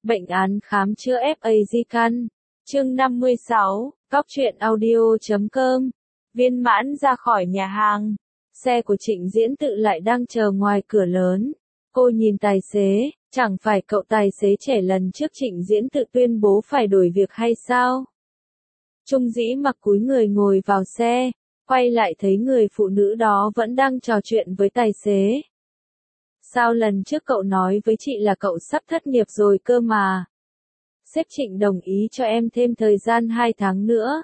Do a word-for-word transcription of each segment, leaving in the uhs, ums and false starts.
Bệnh án khám chữa ép a di căn. Chương năm mươi sáu, Cóc truyện audio chấm com. Viên Mãn ra khỏi nhà hàng. Xe của Trịnh Diễn Tự lại đang chờ ngoài cửa lớn. Cô nhìn tài xế, chẳng phải cậu tài xế trẻ lần trước Trịnh Diễn Tự tuyên bố phải đổi việc hay sao? Trung Dĩ Mặc cúi người ngồi vào xe, quay lại thấy người phụ nữ đó vẫn đang trò chuyện với tài xế. Sao lần trước cậu nói với chị là cậu sắp thất nghiệp rồi cơ mà? Sếp Trịnh đồng ý cho em thêm thời gian hai tháng nữa.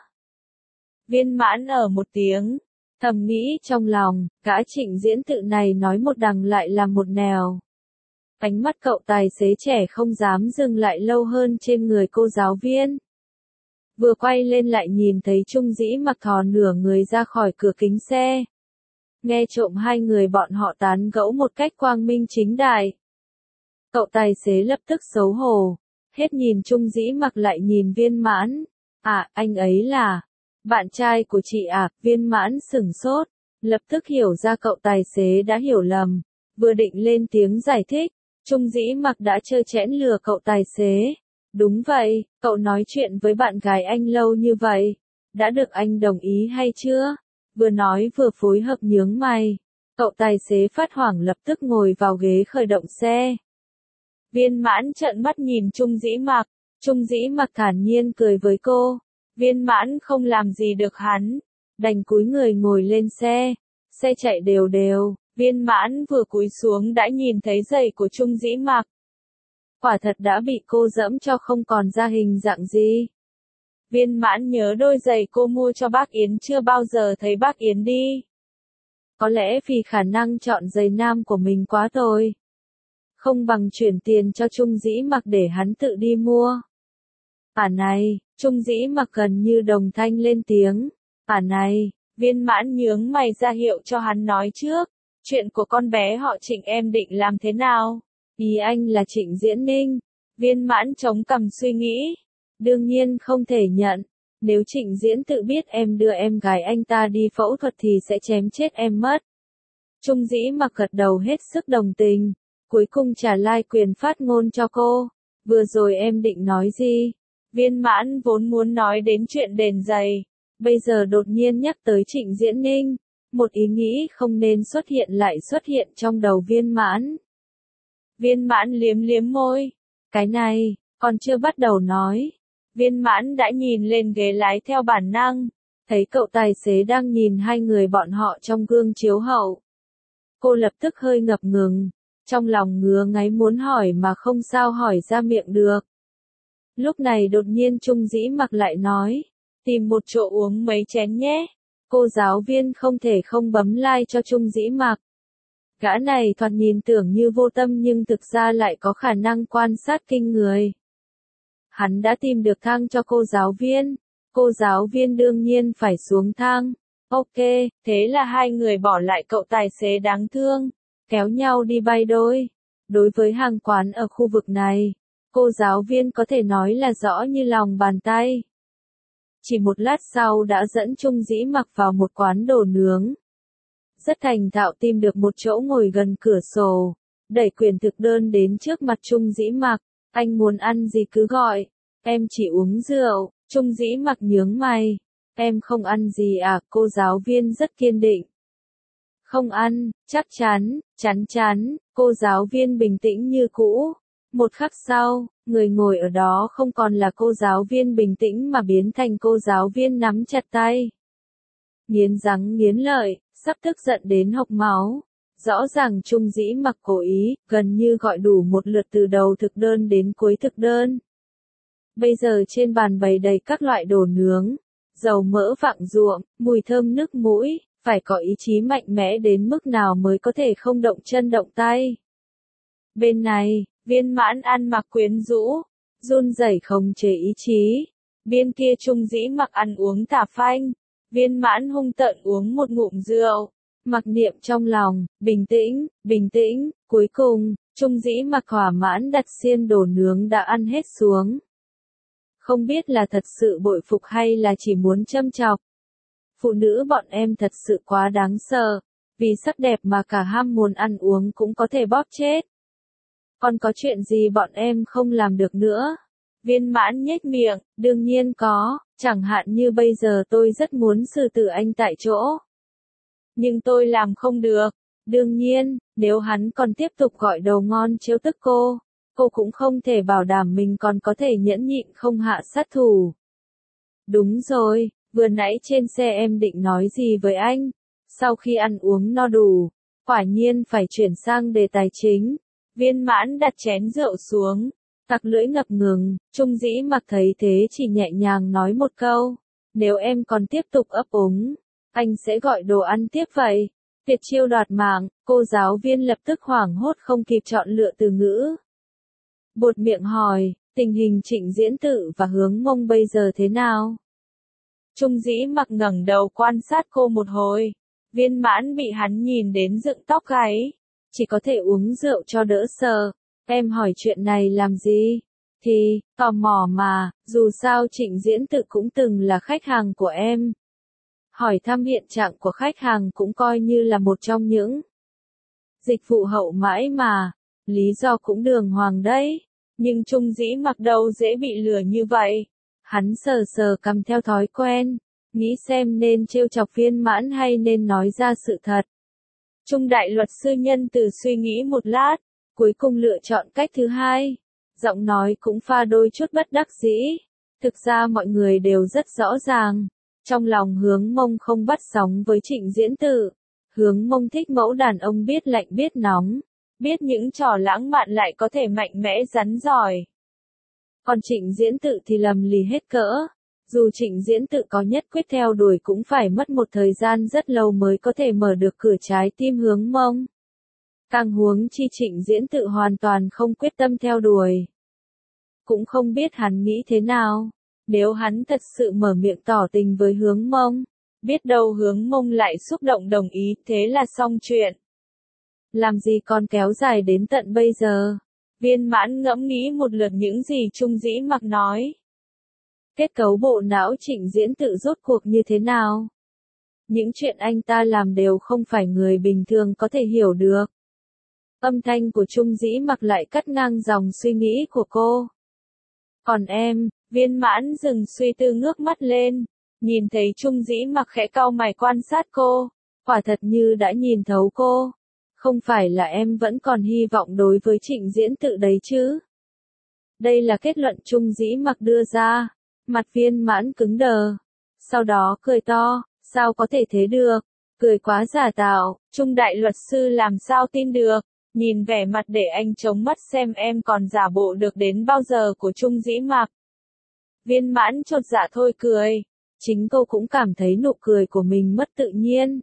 Viên Mãn ở một tiếng, thầm nghĩ trong lòng, gã Trịnh Diễn Tự này nói một đằng lại làm một nẻo. Ánh mắt cậu tài xế trẻ không dám dừng lại lâu hơn trên người cô giáo viên. Vừa quay lên lại nhìn thấy Trung Dĩ Mặc thò nửa người ra khỏi cửa kính xe. Nghe trộm hai người bọn họ tán gẫu một cách quang minh chính đại. Cậu tài xế lập tức xấu hổ, hết nhìn Trung Dĩ Mặc lại nhìn Viên Mãn. À, anh ấy là bạn trai của chị à? Viên Mãn sửng sốt, lập tức hiểu ra cậu tài xế đã hiểu lầm, vừa định lên tiếng giải thích, Trung Dĩ Mặc đã trơ trẽn lừa cậu tài xế. Đúng vậy, cậu nói chuyện với bạn gái anh lâu như vậy, đã được anh đồng ý hay chưa? Vừa nói vừa phối hợp nhướng mày. Cậu tài xế phát hoảng lập tức ngồi vào ghế khởi động xe. Viên Mãn trợn mắt nhìn Trung Dĩ Mặc, Trung Dĩ Mặc thản nhiên cười với cô. Viên Mãn không làm gì được hắn, đành cúi người ngồi lên xe. Xe chạy đều đều, Viên Mãn vừa cúi xuống đã nhìn thấy giày của Trung Dĩ Mặc. Quả thật đã bị cô dẫm cho không còn ra hình dạng gì. Viên Mãn nhớ đôi giày cô mua cho bác Yến chưa bao giờ thấy bác Yến đi. Có lẽ vì khả năng chọn giày nam của mình quá tồi. Không bằng chuyển tiền cho Trung Dĩ Mặc để hắn tự đi mua. À này, Trung Dĩ Mặc gần như đồng thanh lên tiếng. À này, Viên Mãn nhướng mày ra hiệu cho hắn nói trước. Chuyện của con bé họ Trịnh em định làm thế nào? Ý anh là Trịnh Diễn Ninh. Viên Mãn chống cằm suy nghĩ. Đương nhiên không thể nhận. Nếu Trịnh Diễn Tự biết em đưa em gái anh ta đi phẫu thuật thì sẽ chém chết em mất. Trung Dĩ Mặc gật đầu hết sức đồng tình. Cuối cùng trả lại quyền phát ngôn cho cô. Vừa rồi em định nói gì? Viên Mãn vốn muốn nói đến chuyện đền giày. Bây giờ đột nhiên nhắc tới Trịnh Diễn Ninh. Một ý nghĩ không nên xuất hiện lại xuất hiện trong đầu Viên Mãn. Viên Mãn liếm liếm môi. Cái này, còn chưa bắt đầu nói. Viên Mãn đã nhìn lên ghế lái theo bản năng. Thấy cậu tài xế đang nhìn hai người bọn họ trong gương chiếu hậu. Cô lập tức hơi ngập ngừng. Trong lòng ngứa ngáy muốn hỏi mà không sao hỏi ra miệng được. Lúc này đột nhiên Trung Dĩ Mặc lại nói. Tìm một chỗ uống mấy chén nhé. Cô giáo viên không thể không bấm like cho Trung Dĩ Mặc. Gã này thoạt nhìn tưởng như vô tâm nhưng thực ra lại có khả năng quan sát kinh người. Hắn đã tìm được thang cho cô giáo viên. Cô giáo viên đương nhiên phải xuống thang. Ok, thế là hai người bỏ lại cậu tài xế đáng thương, kéo nhau đi bay đôi. Đối với hàng quán ở khu vực này, cô giáo viên có thể nói là rõ như lòng bàn tay. Chỉ một lát sau đã dẫn Trung Dĩ Mặc vào một quán đồ nướng. Rất thành thạo tìm được một chỗ ngồi gần cửa sổ, đẩy quyển thực đơn đến trước mặt Trung Dĩ Mặc. Anh muốn ăn gì cứ gọi, em chỉ uống rượu. Trung Dĩ Mặc nhướng mày. Em không ăn gì à? Cô giáo viên rất kiên định. Không ăn, chắc chắn, chắn chắn. Cô giáo viên bình tĩnh như cũ. Một khắc sau, người ngồi ở đó không còn là cô giáo viên bình tĩnh mà biến thành cô giáo viên nắm chặt tay. Nghiến răng nghiến lợi, sắp tức giận đến hộc máu. Rõ ràng Trung Dĩ Mặc cố ý, gần như gọi đủ một lượt từ đầu thực đơn đến cuối thực đơn. Bây giờ trên bàn bày đầy các loại đồ nướng, dầu mỡ vạng ruộng, mùi thơm nức mũi, phải có ý chí mạnh mẽ đến mức nào mới có thể không động chân động tay. Bên này, Viên Mãn ăn mặc quyến rũ, run rẩy không chế ý chí. Bên kia Trung Dĩ Mặc ăn uống thả phanh. Viên Mãn hung tợn uống một ngụm rượu, mặc niệm trong lòng, bình tĩnh, bình tĩnh. Cuối cùng, Trung Dĩ Mặc thỏa mãn đặt xiên đồ nướng đã ăn hết xuống. Không biết là thật sự bội phục hay là chỉ muốn châm chọc. Phụ nữ bọn em thật sự quá đáng sợ, vì sắc đẹp mà cả ham muốn ăn uống cũng có thể bóp chết. Còn có chuyện gì bọn em không làm được nữa? Viên Mãn nhếch miệng, đương nhiên có, chẳng hạn như bây giờ tôi rất muốn xử tử anh tại chỗ. Nhưng tôi làm không được. Đương nhiên, nếu hắn còn tiếp tục gọi đầu ngon trêu tức cô, cô cũng không thể bảo đảm mình còn có thể nhẫn nhịn không hạ sát thủ. Đúng rồi, vừa nãy trên xe em định nói gì với anh? Sau khi ăn uống no đủ, quả nhiên phải chuyển sang đề tài chính. Viên Mãn đặt chén rượu xuống, tặc lưỡi ngập ngừng, Trung Dĩ Mặc thấy thế chỉ nhẹ nhàng nói một câu, nếu em còn tiếp tục ấp úng, anh sẽ gọi đồ ăn tiếp vậy. Tuyệt chiêu đoạt mạng, cô giáo viên lập tức hoảng hốt không kịp chọn lựa từ ngữ. Buột miệng hỏi, tình hình Trịnh Diễn Tự và Hướng Mông bây giờ thế nào? Trung Dĩ Mặc ngẩng đầu quan sát cô một hồi. Viên Mãn bị hắn nhìn đến dựng tóc gáy. Chỉ có thể uống rượu cho đỡ sợ. Em hỏi chuyện này làm gì? Thì, tò mò mà, dù sao Trịnh Diễn Tự cũng từng là khách hàng của em. Hỏi thăm hiện trạng của khách hàng cũng coi như là một trong những dịch vụ hậu mãi mà. Lý do cũng đường hoàng đấy. Nhưng Trung Dĩ Mặc đâu dễ bị lừa như vậy. Hắn sờ sờ cằm theo thói quen. Nghĩ xem nên trêu chọc Viên Mãn hay nên nói ra sự thật. Trung đại luật sư nhân từ suy nghĩ một lát. Cuối cùng lựa chọn cách thứ hai. Giọng nói cũng pha đôi chút bất đắc dĩ. Thực ra mọi người đều rất rõ ràng. Trong lòng Hướng Mông không bắt sóng với Trịnh Diễn Tự. Hướng Mông thích mẫu đàn ông biết lạnh biết nóng. Biết những trò lãng mạn lại có thể mạnh mẽ rắn giỏi. Còn Trịnh Diễn Tự thì lầm lì hết cỡ. Dù Trịnh Diễn Tự có nhất quyết theo đuổi cũng phải mất một thời gian rất lâu mới có thể mở được cửa trái tim Hướng Mông. Càng huống chi Trịnh Diễn Tự hoàn toàn không quyết tâm theo đuổi. Cũng không biết hắn nghĩ thế nào. Nếu hắn thật sự mở miệng tỏ tình với Hướng Mông, biết đâu Hướng Mông lại xúc động đồng ý, thế là xong chuyện. Làm gì còn kéo dài đến tận bây giờ? Viên Mãn ngẫm nghĩ một lượt những gì Trung Dĩ Mặc nói. Kết cấu bộ não Trịnh Diễn Tự rốt cuộc như thế nào? Những chuyện anh ta làm đều không phải người bình thường có thể hiểu được. Âm thanh của Trung Dĩ Mặc lại cắt ngang dòng suy nghĩ của cô. Còn em, Viên Mãn dừng suy tư ngước mắt lên, nhìn thấy Trung Dĩ Mặc khẽ cau mày quan sát cô, quả thật như đã nhìn thấu cô. Không phải là em vẫn còn hy vọng đối với Trịnh Diễn Tự đấy chứ? Đây là kết luận Trung Dĩ Mặc đưa ra, mặt Viên Mãn cứng đờ. Sau đó cười to, sao có thể thế được, cười quá giả tạo, Trung đại luật sư làm sao tin được. Nhìn vẻ mặt để anh chống mắt xem em còn giả bộ được đến bao giờ của Trung Dĩ Mặc. Viên Mãn chột dạ thôi cười. Chính cô cũng cảm thấy nụ cười của mình mất tự nhiên.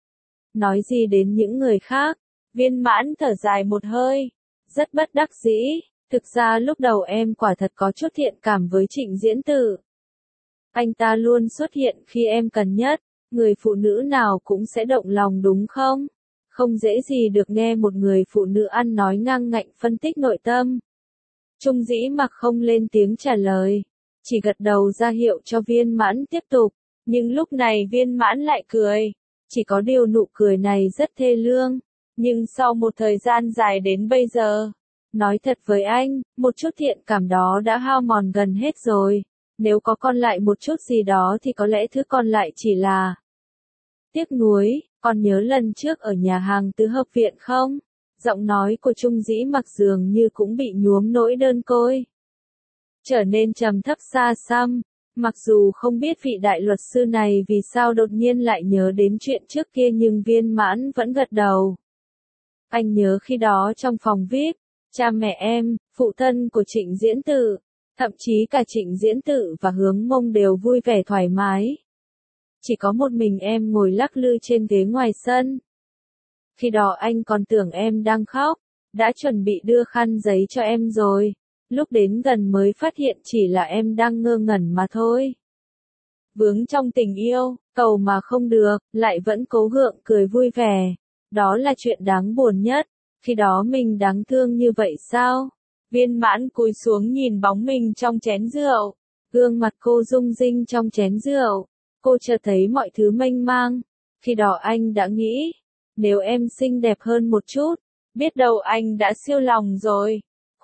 Nói gì đến những người khác, Viên Mãn thở dài một hơi. Rất bất đắc dĩ. Thực ra lúc đầu em quả thật có chút thiện cảm với Trịnh Diễn Tự. Anh ta luôn xuất hiện khi em cần nhất. Người phụ nữ nào cũng sẽ động lòng đúng không? Không dễ gì được nghe một người phụ nữ ăn nói ngang ngạnh phân tích nội tâm. Trung Dĩ Mặc không lên tiếng trả lời, chỉ gật đầu ra hiệu cho Viên Mãn tiếp tục, nhưng lúc này Viên Mãn lại cười, chỉ có điều nụ cười này rất thê lương, nhưng sau một thời gian dài đến bây giờ, nói thật với anh, một chút thiện cảm đó đã hao mòn gần hết rồi, nếu có còn lại một chút gì đó thì có lẽ thứ còn lại chỉ là tiếc nuối. Còn nhớ lần trước ở nhà hàng Tứ Hợp Viện không? Giọng nói của Trung Dĩ Mặc dường như cũng bị nhuốm nỗi đơn côi. Trở nên trầm thấp xa xăm, mặc dù không biết vị đại luật sư này vì sao đột nhiên lại nhớ đến chuyện trước kia nhưng Viên Mãn vẫn gật đầu. Anh nhớ khi đó trong phòng vi ai pi, cha mẹ em, phụ thân của Trịnh Diễn Tự, thậm chí cả Trịnh Diễn Tự và Hướng Mông đều vui vẻ thoải mái. Chỉ có một mình em ngồi lắc lư trên ghế ngoài sân. Khi đó anh còn tưởng em đang khóc, đã chuẩn bị đưa khăn giấy cho em rồi. Lúc đến gần mới phát hiện chỉ là em đang ngơ ngẩn mà thôi. Vướng trong tình yêu, cầu mà không được, lại vẫn cố gượng cười vui vẻ. Đó là chuyện đáng buồn nhất. Khi đó mình đáng thương như vậy sao? Viên Mãn cúi xuống nhìn bóng mình trong chén rượu. Gương mặt cô rung rinh trong chén rượu. Cô chợt thấy mọi thứ mênh mang. Khi đó anh đã nghĩ, nếu em xinh đẹp hơn một chút, biết đâu anh đã siêu lòng rồi.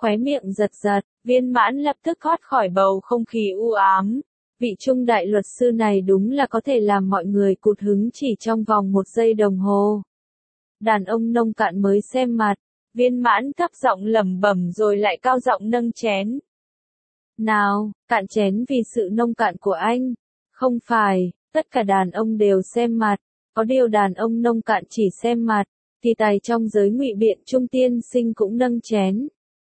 khóe miệng giật giật, Viên Mãn lập tức thoát khỏi bầu không khí u ám. Vị trung đại luật sư này đúng là có thể làm mọi người cụt hứng chỉ trong vòng một giây đồng hồ. Đàn ông nông cạn mới xem mặt, Viên Mãn thấp giọng lẩm bẩm rồi lại cao giọng nâng chén. Nào, cạn chén vì sự nông cạn của anh. Không phải, tất cả đàn ông đều xem mặt, có điều đàn ông nông cạn chỉ xem mặt, thì tài trong giới ngụy biện trung tiên sinh cũng nâng chén.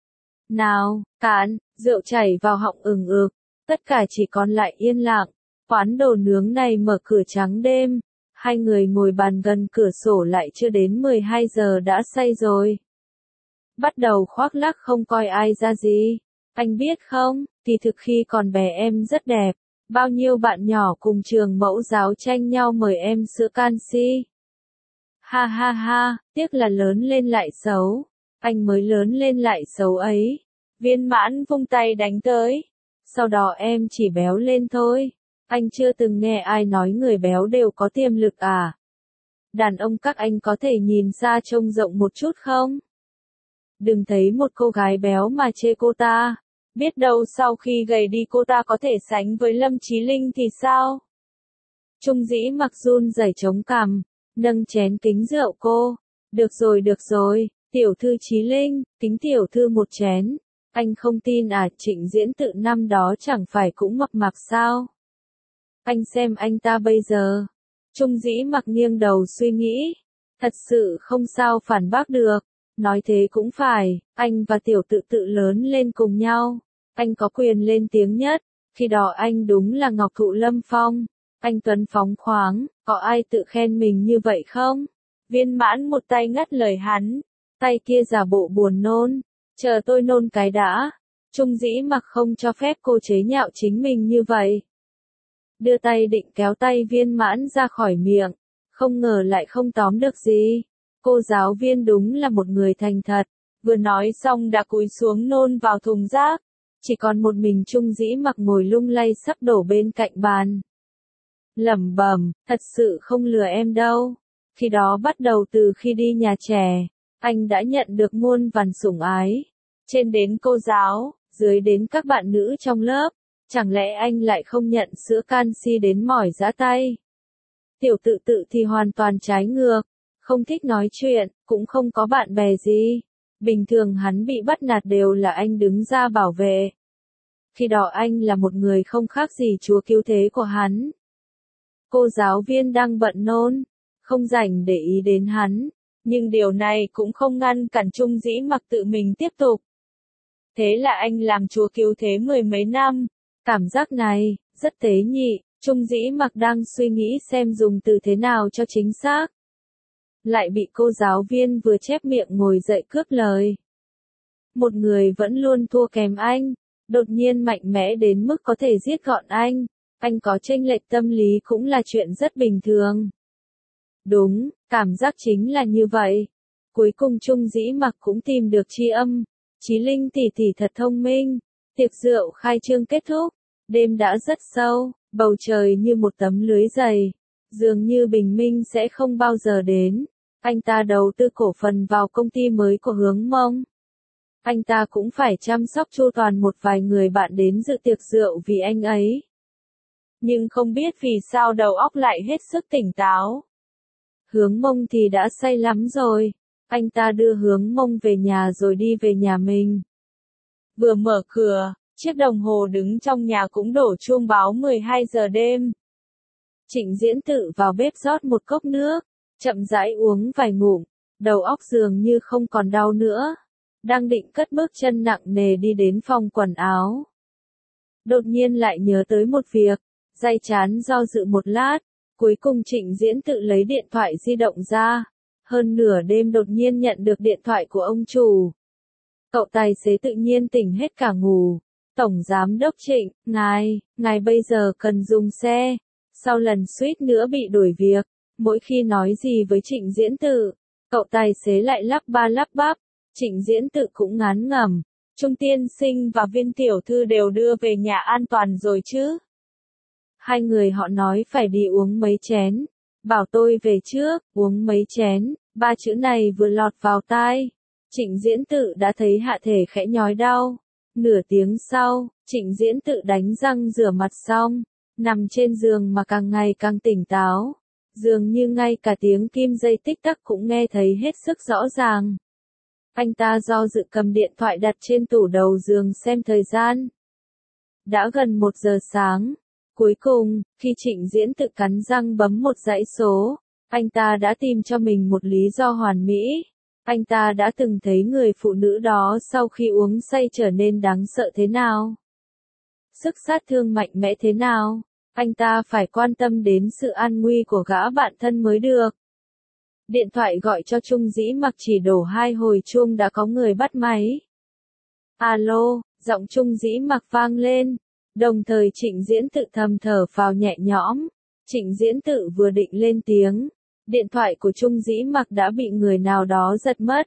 Nào, cạn, rượu chảy vào họng ừng ực, tất cả chỉ còn lại yên lặng. Quán đồ nướng này mở cửa trắng đêm, hai người ngồi bàn gần cửa sổ lại chưa đến mười hai giờ đã say rồi. Bắt đầu khoác lác không coi ai ra gì. Anh biết không, thì thực khi còn bé em rất đẹp, bao nhiêu bạn nhỏ cùng trường mẫu giáo tranh nhau mời em sữa canxi. Ha ha ha, tiếc là lớn lên lại xấu, anh mới lớn lên lại xấu ấy. Viên Mãn vung tay đánh tới, sau đó em chỉ béo lên thôi. Anh chưa từng nghe ai nói người béo đều có tiềm lực à? Đàn ông các anh có thể nhìn xa trông rộng một chút không? Đừng thấy một cô gái béo mà chê cô ta. Biết đâu sau khi gầy đi cô ta có thể sánh với Lâm Chí Linh thì sao? Trung Dĩ Mặc run rẩy chống cằm, nâng chén kính rượu cô. Được rồi được rồi, tiểu thư Chí Linh, kính tiểu thư một chén. Anh không tin à, Trịnh Diễn Tự năm đó chẳng phải cũng mập mạp sao? Anh xem anh ta bây giờ. Trung Dĩ Mặc nghiêng đầu suy nghĩ. Thật sự không sao phản bác được. Nói thế cũng phải, anh và tiểu tự tự lớn lên cùng nhau. Anh có quyền lên tiếng nhất. Khi đó anh đúng là Ngọc Thụ Lâm Phong. Anh tuấn phóng khoáng, có ai tự khen mình như vậy không? Viên Mãn một tay ngắt lời hắn, tay kia giả bộ buồn nôn. Chờ tôi nôn cái đã. Trung Dĩ Mặc không cho phép cô chế nhạo chính mình như vậy. Đưa tay định kéo tay Viên Mãn ra khỏi miệng, không ngờ lại không tóm được gì. Cô giáo viên đúng là một người thành thật, vừa nói xong đã cúi xuống nôn vào thùng rác. Chỉ còn một mình Trung Dĩ Mặc ngồi lung lay sắp đổ bên cạnh bàn. Lẩm bẩm, thật sự không lừa em đâu. Khi đó bắt đầu từ khi đi nhà trẻ, anh đã nhận được muôn vàn sủng ái. Trên đến cô giáo, dưới đến các bạn nữ trong lớp. Chẳng lẽ anh lại không nhận sữa canxi đến mỏi giã tay? Tiểu tự tự thì hoàn toàn trái ngược. Không thích nói chuyện, cũng không có bạn bè gì. Bình thường hắn bị bắt nạt đều là anh đứng ra bảo vệ. Khi đó anh là một người không khác gì chúa cứu thế của hắn. Cô giáo viên đang bận nôn, không rảnh để ý đến hắn. Nhưng điều này cũng không ngăn cản Trung Dĩ Mặc tự mình tiếp tục. Thế là anh làm chúa cứu thế mười mấy năm. Cảm giác này, rất tế nhị. Trung Dĩ Mặc đang suy nghĩ xem dùng từ thế nào cho chính xác. Lại bị cô giáo viên vừa chép miệng ngồi dậy cướp lời. Một người vẫn luôn thua kém anh, đột nhiên mạnh mẽ đến mức có thể giết gọn anh. Anh có chênh lệch tâm lý cũng là chuyện rất bình thường. Đúng, cảm giác chính là như vậy. Cuối cùng Trung Dĩ Mặc cũng tìm được tri âm. Chí Linh tỷ tỷ thật thông minh. Tiệc rượu khai trương kết thúc. Đêm đã rất sâu, bầu trời như một tấm lưới dày. Dường như bình minh sẽ không bao giờ đến. Anh ta đầu tư cổ phần vào công ty mới của Hướng Mông. Anh ta cũng phải chăm sóc chu toàn một vài người bạn đến dự tiệc rượu vì anh ấy. Nhưng không biết vì sao đầu óc lại hết sức tỉnh táo. Hướng Mông thì đã say lắm rồi. Anh ta đưa Hướng Mông về nhà rồi đi về nhà mình. Vừa mở cửa, chiếc đồng hồ đứng trong nhà cũng đổ chuông báo mười hai giờ đêm. Trịnh Diễn Tự vào bếp rót một cốc nước, chậm rãi uống vài ngụm, đầu óc dường như không còn đau nữa. Đang định cất bước chân nặng nề đi đến phòng quần áo. Đột nhiên lại nhớ tới một việc, day chán do dự một lát, cuối cùng Trịnh Diễn Tự lấy điện thoại di động ra. Hơn nửa đêm đột nhiên nhận được điện thoại của ông chủ. Cậu tài xế tự nhiên tỉnh hết cả ngủ. Tổng giám đốc Trịnh, ngài, ngài bây giờ cần dùng xe. Sau lần suýt nữa bị đuổi việc, mỗi khi nói gì với Trịnh Diễn Tự, cậu tài xế lại lắp ba lắp bắp. Trịnh Diễn Tự cũng ngán ngẩm. Trung tiên sinh và Viên tiểu thư đều đưa về nhà an toàn rồi chứ? Hai người họ nói phải đi uống mấy chén. Bảo tôi về trước, uống mấy chén, ba chữ này vừa lọt vào tai. Trịnh Diễn Tự đã thấy hạ thể khẽ nhói đau. Nửa tiếng sau, Trịnh Diễn Tự đánh răng rửa mặt xong, nằm trên giường mà càng ngày càng tỉnh táo. Dường như ngay cả tiếng kim dây tích tắc cũng nghe thấy hết sức rõ ràng. Anh ta do dự cầm điện thoại đặt trên tủ đầu giường xem thời gian. Đã gần một giờ sáng. Cuối cùng, khi Trịnh Diễn Tự cắn răng bấm một dãy số, anh ta đã tìm cho mình một lý do hoàn mỹ. Anh ta đã từng thấy người phụ nữ đó sau khi uống say trở nên đáng sợ thế nào. Sức sát thương mạnh mẽ thế nào. Anh ta phải quan tâm đến sự an nguy của gã bạn thân mới được. Điện thoại gọi cho Trung Dĩ Mặc chỉ đổ hai hồi chuông đã có người bắt máy. Alo, giọng Trung Dĩ Mặc vang lên. Đồng thời Trịnh Diễn Tự thầm thở phào nhẹ nhõm. Trịnh Diễn Tự vừa định lên tiếng, điện thoại của Trung Dĩ Mặc đã bị người nào đó giật mất.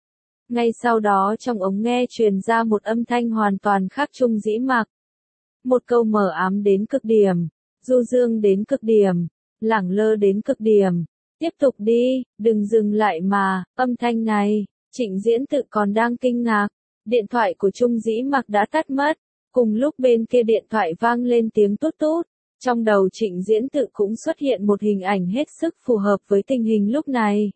Ngay sau đó trong ống nghe truyền ra một âm thanh hoàn toàn khác Trung Dĩ Mặc. Một câu mờ ám đến cực điểm, du dương đến cực điểm, lẳng lơ đến cực điểm. Tiếp tục đi, đừng dừng lại mà. Âm thanh này, Trịnh Diễn Tự còn đang kinh ngạc. Điện thoại của Trung Dĩ Mặc đã tắt mất. Cùng lúc bên kia điện thoại vang lên tiếng tút tút. Trong đầu Trịnh Diễn Tự cũng xuất hiện một hình ảnh hết sức phù hợp với tình hình lúc này.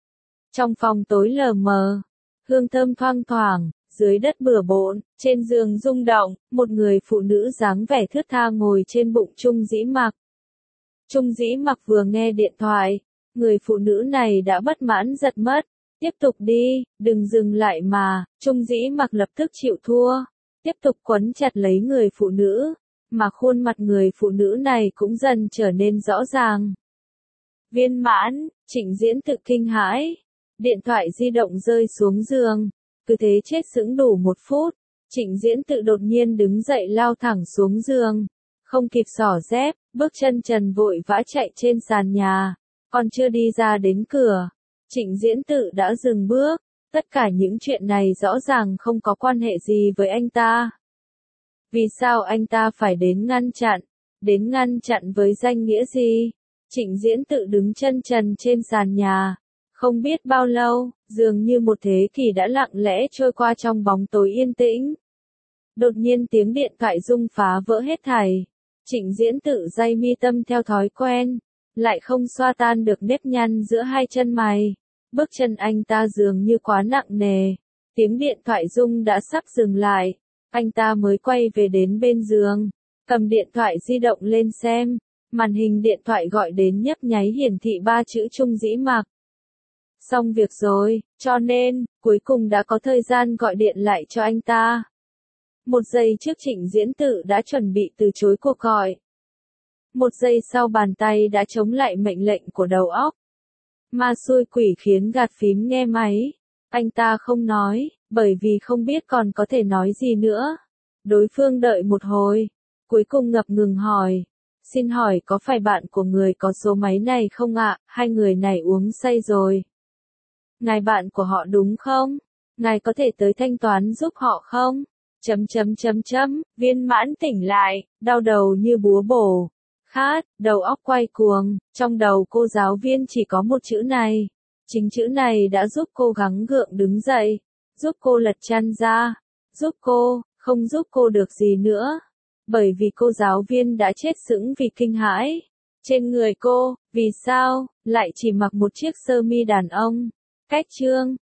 Trong phòng tối lờ mờ, hương thơm thoang thoảng, dưới đất bừa bộn, trên giường rung động, một người phụ nữ dáng vẻ thướt tha ngồi trên bụng Trung Dĩ Mặc. Trung Dĩ Mặc vừa nghe điện thoại, người phụ nữ này đã bất mãn giật mất. Tiếp tục đi, đừng dừng lại mà. Trung Dĩ Mặc lập tức chịu thua. Tiếp tục quấn chặt lấy người phụ nữ, mà khuôn mặt người phụ nữ này cũng dần trở nên rõ ràng. Viên mãn, Trịnh Diễn Tự kinh hãi. Điện thoại di động rơi xuống giường. Cứ thế chết sững đủ một phút. Trịnh Diễn Tự đột nhiên đứng dậy lao thẳng xuống giường. Không kịp xỏ dép, bước chân trần vội vã chạy trên sàn nhà. Còn chưa đi ra đến cửa, Trịnh Diễn Tự đã dừng bước. Tất cả những chuyện này rõ ràng không có quan hệ gì với anh ta. Vì sao anh ta phải đến ngăn chặn? Đến ngăn chặn với danh nghĩa gì? Trịnh Diễn Tự đứng chân trần trên sàn nhà. Không biết bao lâu, dường như một thế kỷ đã lặng lẽ trôi qua trong bóng tối yên tĩnh. Đột nhiên tiếng điện thoại rung phá vỡ hết thảy. Trịnh Diễn Tự day mi tâm theo thói quen, lại không xoa tan được nếp nhăn giữa hai chân mày. Bước chân anh ta dường như quá nặng nề. Tiếng điện thoại rung đã sắp dừng lại. Anh ta mới quay về đến bên giường, cầm điện thoại di động lên xem. Màn hình điện thoại gọi đến nhấp nháy hiển thị ba chữ Trung Dĩ Mặc. Xong việc rồi, cho nên, cuối cùng đã có thời gian gọi điện lại cho anh ta. Một giây trước Trịnh Diễn Tự đã chuẩn bị từ chối cuộc gọi. Một giây sau bàn tay đã chống lại mệnh lệnh của đầu óc. Ma xui quỷ khiến gạt phím nghe máy. Anh ta không nói, bởi vì không biết còn có thể nói gì nữa. Đối phương đợi một hồi, cuối cùng ngập ngừng hỏi. Xin hỏi có phải bạn của người có số máy này không ạ? Hai người này uống say rồi. Ngài bạn của họ đúng không? Ngài có thể tới thanh toán giúp họ không? Chấm chấm chấm chấm, viên mãn tỉnh lại, đau đầu như búa bổ. Khát, đầu óc quay cuồng, trong đầu cô giáo viên chỉ có một chữ này. Chính chữ này đã giúp cô gắng gượng đứng dậy, giúp cô lật chăn ra, giúp cô, không giúp cô được gì nữa. Bởi vì cô giáo viên đã chết sững vì kinh hãi. Trên người cô, vì sao, lại chỉ mặc một chiếc sơ mi đàn ông. Cách chương